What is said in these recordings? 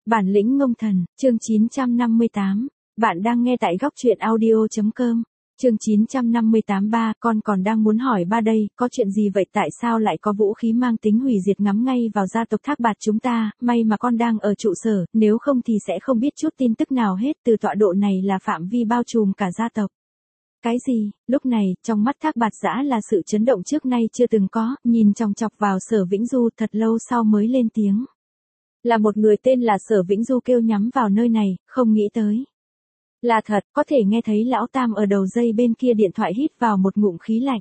Bản lĩnh ngông thần, chương 958. Bạn đang nghe tại góc truyện audio.com. Chương 958 ba, con còn đang muốn hỏi ba đây, có chuyện gì vậy, tại sao lại có vũ khí mang tính hủy diệt ngắm ngay vào gia tộc Thác Bạt chúng ta, may mà con đang ở trụ sở, nếu không thì sẽ không biết chút tin tức nào hết, từ tọa độ này là phạm vi bao trùm cả gia tộc. Cái gì? Lúc này, trong mắt Thác Bạt Dã là sự chấn động trước nay chưa từng có, nhìn chòng chọc vào Sở Vĩnh Du thật lâu sau mới lên tiếng. Là một người tên là Sở Vĩnh Du kêu nhắm vào nơi này, không nghĩ tới. Là thật, có thể nghe thấy lão tam ở đầu dây bên kia điện thoại hít vào một ngụm khí lạnh.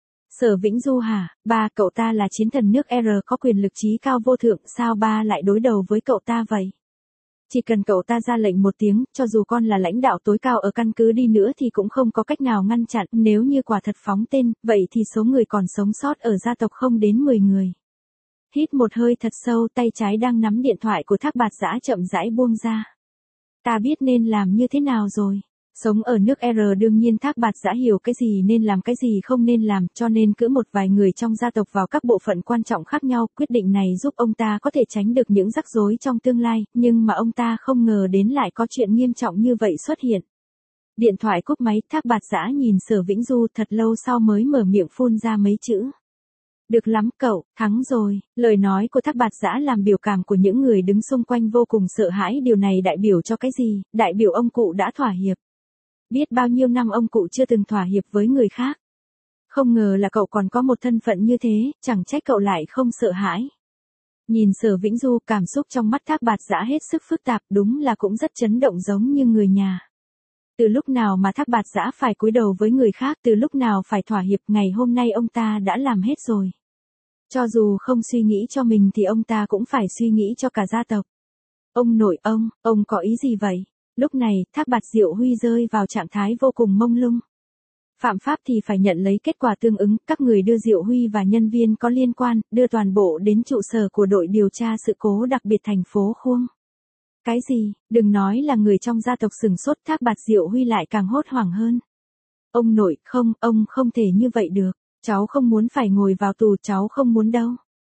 Sở Vĩnh Du hả? Ba, cậu ta là chiến thần nước R có quyền lực trí cao vô thượng, sao ba lại đối đầu với cậu ta vậy? Chỉ cần cậu ta ra lệnh một tiếng, cho dù con là lãnh đạo tối cao ở căn cứ đi nữa thì cũng không có cách nào ngăn chặn, nếu như quả thật phóng tên, vậy thì số người còn sống sót ở gia tộc không đến 10 người. Hít một hơi thật sâu, tay trái đang nắm điện thoại của Thác Bạt Dã chậm rãi buông ra. Ta biết nên làm như thế nào rồi. Sống ở nước R đương nhiên Thác Bạt Dã hiểu cái gì nên làm cái gì không nên làm, cho nên cử một vài người trong gia tộc vào các bộ phận quan trọng khác nhau, quyết định này giúp ông ta có thể tránh được những rắc rối trong tương lai, nhưng mà ông ta không ngờ đến lại có chuyện nghiêm trọng như vậy xuất hiện. Điện thoại cúp máy, Thác Bạt Dã nhìn Sở Vĩnh Du thật lâu sau mới mở miệng phun ra mấy chữ. Được lắm cậu, thắng rồi. Lời nói của Thác Bạt Dã làm biểu cảm của những người đứng xung quanh vô cùng sợ hãi, điều này đại biểu cho cái gì? Đại biểu ông cụ đã thỏa hiệp. Biết bao nhiêu năm ông cụ chưa từng thỏa hiệp với người khác. Không ngờ là cậu còn có một thân phận như thế, chẳng trách cậu lại không sợ hãi. Nhìn Sở Vĩnh Du, cảm xúc trong mắt Thác Bạt Dã hết sức phức tạp, đúng là cũng rất chấn động giống như người nhà. Từ lúc nào mà Thác Bạt Dã phải cúi đầu với người khác, từ lúc nào phải thỏa hiệp, ngày hôm nay ông ta đã làm hết rồi. Cho dù không suy nghĩ cho mình thì ông ta cũng phải suy nghĩ cho cả gia tộc. Ông nội ông có ý gì vậy? Lúc này, Thác Bạt Diệu Huy rơi vào trạng thái vô cùng mông lung. Phạm pháp thì phải nhận lấy kết quả tương ứng, các người đưa Diệu Huy và nhân viên có liên quan, đưa toàn bộ đến trụ sở của đội điều tra sự cố đặc biệt thành phố Khuông. Cái gì? Đừng nói là người trong gia tộc sừng sốt, Thác Bạt Diệu Huy lại càng hốt hoảng hơn. Ông nội, không, ông không thể như vậy được. Cháu không muốn phải ngồi vào tù, cháu không muốn đâu.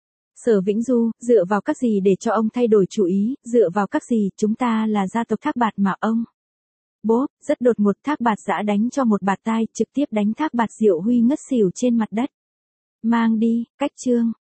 Sở Vĩnh Du, dựa vào các gì để cho ông thay đổi chủ ý, dựa vào các gì, chúng ta là gia tộc Thác Bạt mà ông. Bố, rất đột ngột Thác Bạt Dã đánh cho một bạt tai, trực tiếp đánh Thác Bạt Diệu Huy ngất xỉu trên mặt đất. Mang đi, cách chương.